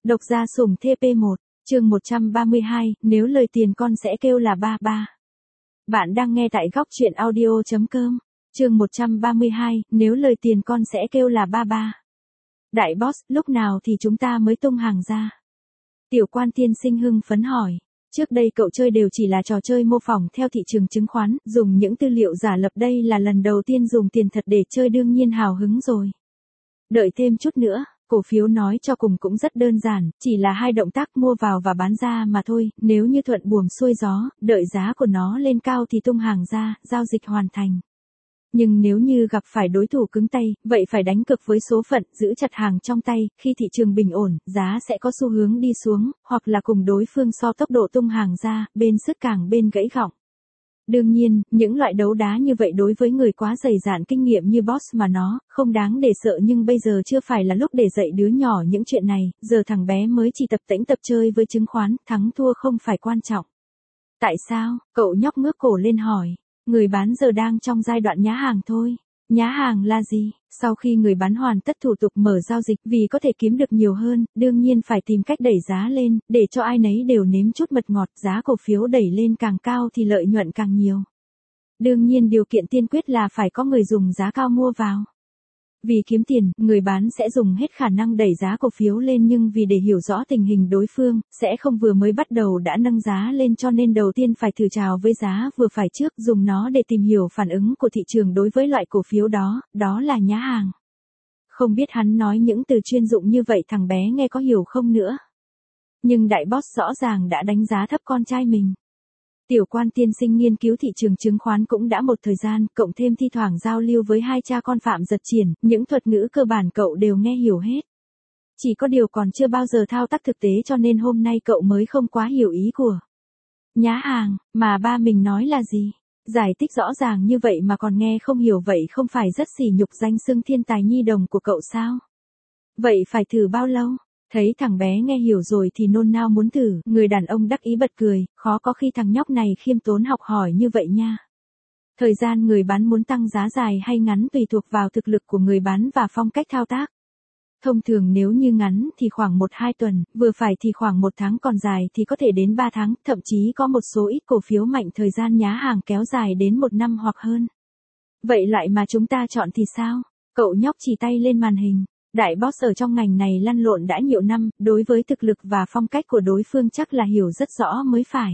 Độc gia sủng TP1, chương 132, nếu lời tiền con sẽ kêu là ba ba. Bạn đang nghe tại góc truyện audio.com, chương 132, nếu lời tiền con sẽ kêu là ba ba. Đại boss, lúc nào thì chúng ta mới tung hàng ra? Tiểu quan tiên sinh hưng phấn hỏi. Trước đây cậu chơi đều chỉ là trò chơi mô phỏng theo thị trường chứng khoán, dùng những tư liệu giả lập, đây là lần đầu tiên dùng tiền thật để chơi, đương nhiên hào hứng rồi. Đợi thêm chút nữa, cổ phiếu nói cho cùng cũng rất đơn giản, chỉ là hai động tác mua vào và bán ra mà thôi, nếu như thuận buồm xuôi gió, đợi giá của nó lên cao thì tung hàng ra, giao dịch hoàn thành. Nhưng nếu như gặp phải đối thủ cứng tay, vậy phải đánh cực với số phận, giữ chặt hàng trong tay, khi thị trường bình ổn, giá sẽ có xu hướng đi xuống, hoặc là cùng đối phương so tốc độ tung hàng ra, bên sứt càng bên gãy gọng. Đương nhiên, những loại đấu đá như vậy đối với người quá dày dạn kinh nghiệm như boss mà nó, không đáng để sợ, nhưng bây giờ chưa phải là lúc để dạy đứa nhỏ những chuyện này, giờ thằng bé mới chỉ tập tễnh tập chơi với chứng khoán, thắng thua không phải quan trọng. Tại sao? Cậu nhóc ngước cổ lên hỏi. Người bán giờ đang trong giai đoạn nhá hàng thôi. Nhá hàng là gì? Sau khi người bán hoàn tất thủ tục mở giao dịch, vì có thể kiếm được nhiều hơn, đương nhiên phải tìm cách đẩy giá lên, để cho ai nấy đều nếm chút mật ngọt, giá cổ phiếu đẩy lên càng cao thì lợi nhuận càng nhiều. Đương nhiên điều kiện tiên quyết là phải có người dùng giá cao mua vào. Vì kiếm tiền, người bán sẽ dùng hết khả năng đẩy giá cổ phiếu lên, nhưng vì để hiểu rõ tình hình đối phương, sẽ không vừa mới bắt đầu đã nâng giá lên, cho nên đầu tiên phải thử chào với giá vừa phải trước, dùng nó để tìm hiểu phản ứng của thị trường đối với loại cổ phiếu đó, đó là nhá hàng. Không biết hắn nói những từ chuyên dụng như vậy thằng bé nghe có hiểu không nữa. Nhưng đại boss rõ ràng đã đánh giá thấp con trai mình. Tiểu quan tiên sinh nghiên cứu thị trường chứng khoán cũng đã một thời gian, cộng thêm thi thoảng giao lưu với hai cha con Phạm Giật Triển, những thuật ngữ cơ bản cậu đều nghe hiểu hết. Chỉ có điều còn chưa bao giờ thao tác thực tế, cho nên hôm nay cậu mới không quá hiểu ý của nhá hàng, mà ba mình nói là gì. Giải thích rõ ràng như vậy mà còn nghe không hiểu, vậy không phải rất sỉ nhục danh xưng thiên tài nhi đồng của cậu sao? Vậy phải thử bao lâu? Thấy thằng bé nghe hiểu rồi thì nôn nao muốn thử, người đàn ông đắc ý bật cười, khó có khi thằng nhóc này khiêm tốn học hỏi như vậy nha. Thời gian người bán muốn tăng giá dài hay ngắn tùy thuộc vào thực lực của người bán và phong cách thao tác. Thông thường nếu như ngắn thì khoảng 1-2 tuần, vừa phải thì khoảng 1 tháng, còn dài thì có thể đến 3 tháng, thậm chí có một số ít cổ phiếu mạnh thời gian nhá hàng kéo dài đến 1 năm hoặc hơn. Vậy lại mà chúng ta chọn thì sao? Cậu nhóc chỉ tay lên màn hình. Đại boss ở trong ngành này lăn lộn đã nhiều năm, đối với thực lực và phong cách của đối phương chắc là hiểu rất rõ mới phải.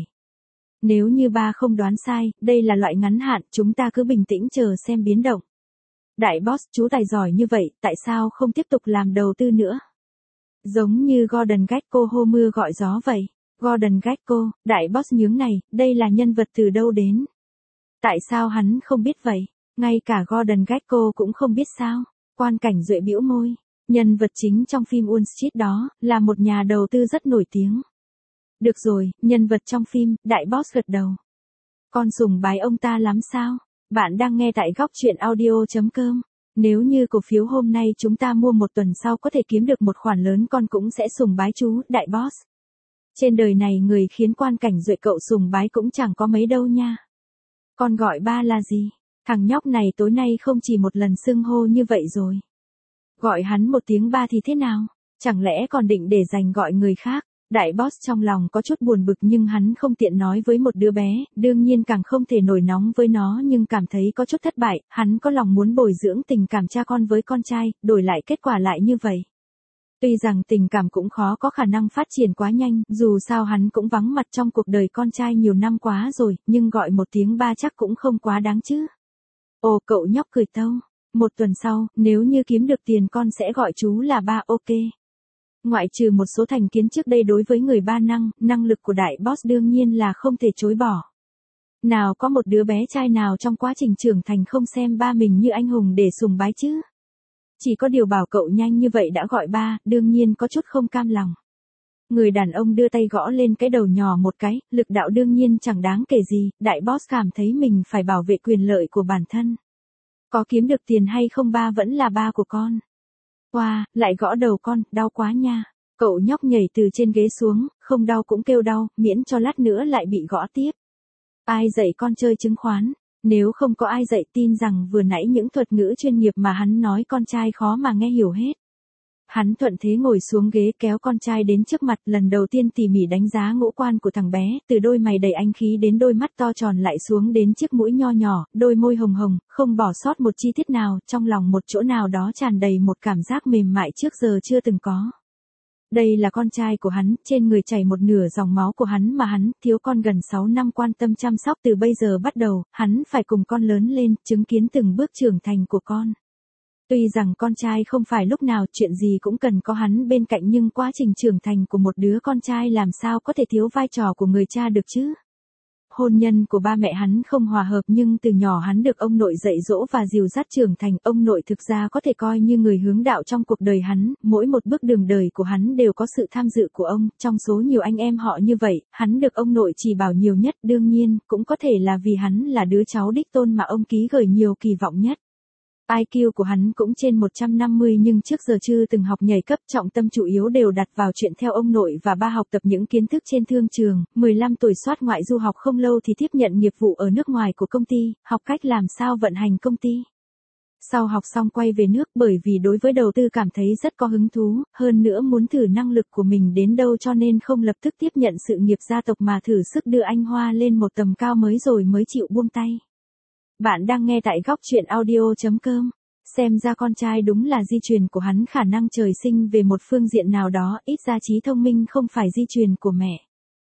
Nếu như ba không đoán sai, đây là loại ngắn hạn, chúng ta cứ bình tĩnh chờ xem biến động. Đại boss, chú tài giỏi như vậy, tại sao không tiếp tục làm đầu tư nữa? Giống như Gordon Gekko hô mưa gọi gió vậy. Gordon Gekko, đại boss nhướng này, đây là nhân vật từ đâu đến? Tại sao hắn không biết vậy? Ngay cả Gordon Gekko cũng không biết sao? Quan Cảnh Duệ bĩu môi. Nhân vật chính trong phim Wall Street đó, là một nhà đầu tư rất nổi tiếng. Được rồi, nhân vật trong phim, đại boss gật đầu. Con sùng bái ông ta lắm sao? Bạn đang nghe tại góc truyện audio.com. Nếu như cổ phiếu hôm nay chúng ta mua 1 tuần sau có thể kiếm được một khoản lớn, con cũng sẽ sùng bái chú, đại boss. Trên đời này người khiến Quan Cảnh Duệ cậu sùng bái cũng chẳng có mấy đâu nha. Con gọi ba là gì? Thằng nhóc này tối nay không chỉ một lần xưng hô như vậy rồi. Gọi hắn một tiếng ba thì thế nào? Chẳng lẽ còn định để dành gọi người khác? Đại boss trong lòng có chút buồn bực, nhưng hắn không tiện nói với một đứa bé, đương nhiên càng không thể nổi nóng với nó, nhưng cảm thấy có chút thất bại, hắn có lòng muốn bồi dưỡng tình cảm cha con với con trai, đổi lại kết quả lại như vậy. Tuy rằng tình cảm cũng khó có khả năng phát triển quá nhanh, dù sao hắn cũng vắng mặt trong cuộc đời con trai nhiều năm quá rồi, nhưng gọi một tiếng ba chắc cũng không quá đáng chứ. Ồ, cậu nhóc cười tâu. 1 tuần sau, nếu như kiếm được tiền con sẽ gọi chú là ba, ok. Ngoại trừ một số thành kiến trước đây đối với người ba năng lực của đại boss đương nhiên là không thể chối bỏ. Nào có một đứa bé trai nào trong quá trình trưởng thành không xem ba mình như anh hùng để sùng bái chứ. Chỉ có điều bảo cậu nhanh như vậy đã gọi ba, đương nhiên có chút không cam lòng. Người đàn ông đưa tay gõ lên cái đầu nhỏ một cái, lực đạo đương nhiên chẳng đáng kể gì, đại boss cảm thấy mình phải bảo vệ quyền lợi của bản thân. Có kiếm được tiền hay không ba vẫn là ba của con. Wow, lại gõ đầu con, đau quá nha. Cậu nhóc nhảy từ trên ghế xuống, không đau cũng kêu đau, miễn cho lát nữa lại bị gõ tiếp. Ai dạy con chơi chứng khoán? Nếu không có ai dạy, tin rằng vừa nãy những thuật ngữ chuyên nghiệp mà hắn nói con trai khó mà nghe hiểu hết. Hắn thuận thế ngồi xuống ghế kéo con trai đến trước mặt, lần đầu tiên tỉ mỉ đánh giá ngũ quan của thằng bé, từ đôi mày đầy ánh khí đến đôi mắt to tròn lại xuống đến chiếc mũi nho nhỏ, đôi môi hồng hồng, không bỏ sót một chi tiết nào, trong lòng một chỗ nào đó tràn đầy một cảm giác mềm mại trước giờ chưa từng có. Đây là con trai của hắn, trên người chảy một nửa dòng máu của hắn mà hắn, thiếu con gần 6 năm quan tâm chăm sóc từ bây giờ bắt đầu, hắn phải cùng con lớn lên, chứng kiến từng bước trưởng thành của con. Tuy rằng con trai không phải lúc nào chuyện gì cũng cần có hắn bên cạnh nhưng quá trình trưởng thành của một đứa con trai làm sao có thể thiếu vai trò của người cha được chứ. Hôn nhân của ba mẹ hắn không hòa hợp nhưng từ nhỏ hắn được ông nội dạy dỗ và dìu dắt trưởng thành. Ông nội thực ra có thể coi như người hướng đạo trong cuộc đời hắn, mỗi một bước đường đời của hắn đều có sự tham dự của ông. Trong số nhiều anh em họ như vậy, hắn được ông nội chỉ bảo nhiều nhất, đương nhiên, cũng có thể là vì hắn là đứa cháu đích tôn mà ông ký gửi nhiều kỳ vọng nhất. IQ của hắn cũng trên 150 nhưng trước giờ chưa từng học nhảy cấp, trọng tâm chủ yếu đều đặt vào chuyện theo ông nội và ba học tập những kiến thức trên thương trường. 15 tuổi soát ngoại du học không lâu thì tiếp nhận nghiệp vụ ở nước ngoài của công ty, học cách làm sao vận hành công ty. Sau học xong quay về nước bởi vì đối với đầu tư cảm thấy rất có hứng thú, hơn nữa muốn thử năng lực của mình đến đâu cho nên không lập tức tiếp nhận sự nghiệp gia tộc mà thử sức đưa anh Hoa lên một tầm cao mới rồi mới chịu buông tay. Bạn đang nghe tại góc truyện audio.com. Xem ra con trai đúng là di truyền của hắn, khả năng trời sinh về một phương diện nào đó, ít ra trí thông minh không phải di truyền của mẹ.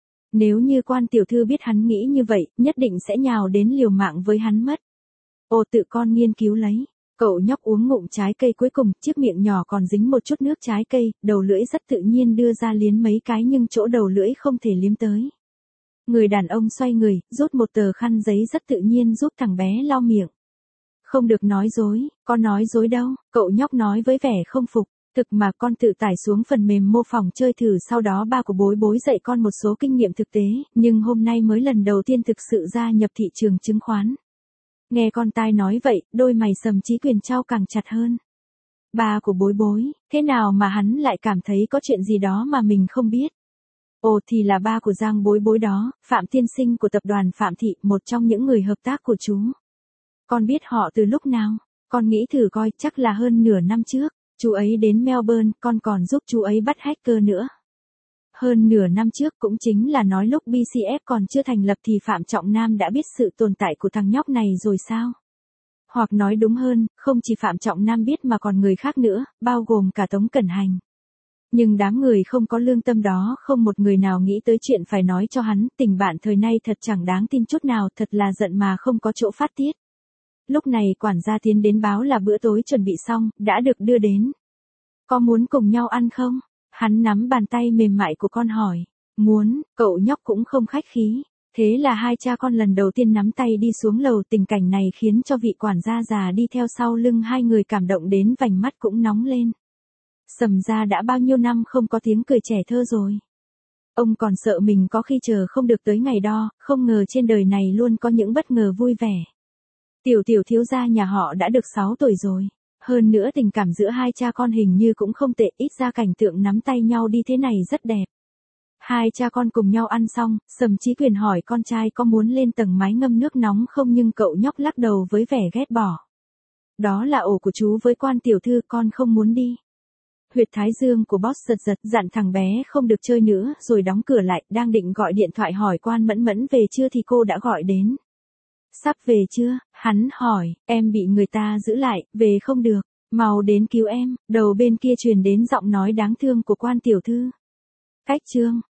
Nếu như quan tiểu thư biết hắn nghĩ như vậy, nhất định sẽ nhào đến liều mạng với hắn mất. Ồ, tự con nghiên cứu lấy. Cậu nhóc uống ngụm trái cây cuối cùng, chiếc miệng nhỏ còn dính một chút nước trái cây, đầu lưỡi rất tự nhiên đưa ra liếm mấy cái nhưng chỗ đầu lưỡi không thể liếm tới. Người đàn ông xoay người, rút một tờ khăn giấy rất tự nhiên giúp thằng bé lau miệng. Không được nói dối, con nói dối đâu, cậu nhóc nói với vẻ không phục. Thực mà con tự tải xuống phần mềm mô phỏng chơi thử, sau đó ba của bối bối dạy con một số kinh nghiệm thực tế, nhưng hôm nay mới lần đầu tiên thực sự gia nhập thị trường chứng khoán. Nghe con tai nói vậy, đôi mày Sầm Chí Quyền trao càng chặt hơn. Ba của bối bối, thế nào mà hắn lại cảm thấy có chuyện gì đó mà mình không biết? Ồ, thì là ba của Giang bối bối đó, Phạm tiên sinh của tập đoàn Phạm Thị, một trong những người hợp tác của chú. Con biết họ từ lúc nào? Con nghĩ thử coi, chắc là hơn nửa năm trước. Chú ấy đến Melbourne, con còn giúp chú ấy bắt hacker nữa. Hơn nửa năm trước cũng chính là nói lúc BCF còn chưa thành lập thì Phạm Trọng Nam đã biết sự tồn tại của thằng nhóc này rồi sao? Hoặc nói đúng hơn, không chỉ Phạm Trọng Nam biết mà còn người khác nữa, bao gồm cả Tống Cẩn Hành. Nhưng đám người không có lương tâm đó không một người nào nghĩ tới chuyện phải nói cho hắn, tình bạn thời nay thật chẳng đáng tin chút nào, thật là giận mà không có chỗ phát tiết. Lúc này quản gia tiến đến báo là bữa tối chuẩn bị xong, đã được đưa đến. Có muốn cùng nhau ăn không? Hắn nắm bàn tay mềm mại của con hỏi. Muốn, cậu nhóc cũng không khách khí. Thế là hai cha con lần đầu tiên nắm tay đi xuống lầu, tình cảnh này khiến cho vị quản gia già đi theo sau lưng hai người cảm động đến vành mắt cũng nóng lên. Sầm gia đã bao nhiêu năm không có tiếng cười trẻ thơ rồi. Ông còn sợ mình có khi chờ không được tới ngày đó, không ngờ trên đời này luôn có những bất ngờ vui vẻ. Tiểu thiếu gia nhà họ đã được 6 tuổi rồi. Hơn nữa tình cảm giữa hai cha con hình như cũng không tệ, ít ra cảnh tượng nắm tay nhau đi thế này rất đẹp. Hai cha con cùng nhau ăn xong, Sầm Chí Quyền hỏi con trai có muốn lên tầng mái ngâm nước nóng không nhưng cậu nhóc lắc đầu với vẻ ghét bỏ. Đó là ổ của chú với quan tiểu thư, con không muốn đi. Huyệt thái dương của boss giật giật, dặn thằng bé không được chơi nữa rồi đóng cửa lại, đang định gọi điện thoại hỏi quan Mẫn Mẫn về chưa thì cô đã gọi đến. Sắp về chưa? Hắn hỏi, em bị người ta giữ lại, về không được, mau đến cứu em. Đầu bên kia truyền đến giọng nói đáng thương của quan tiểu thư. Cách chương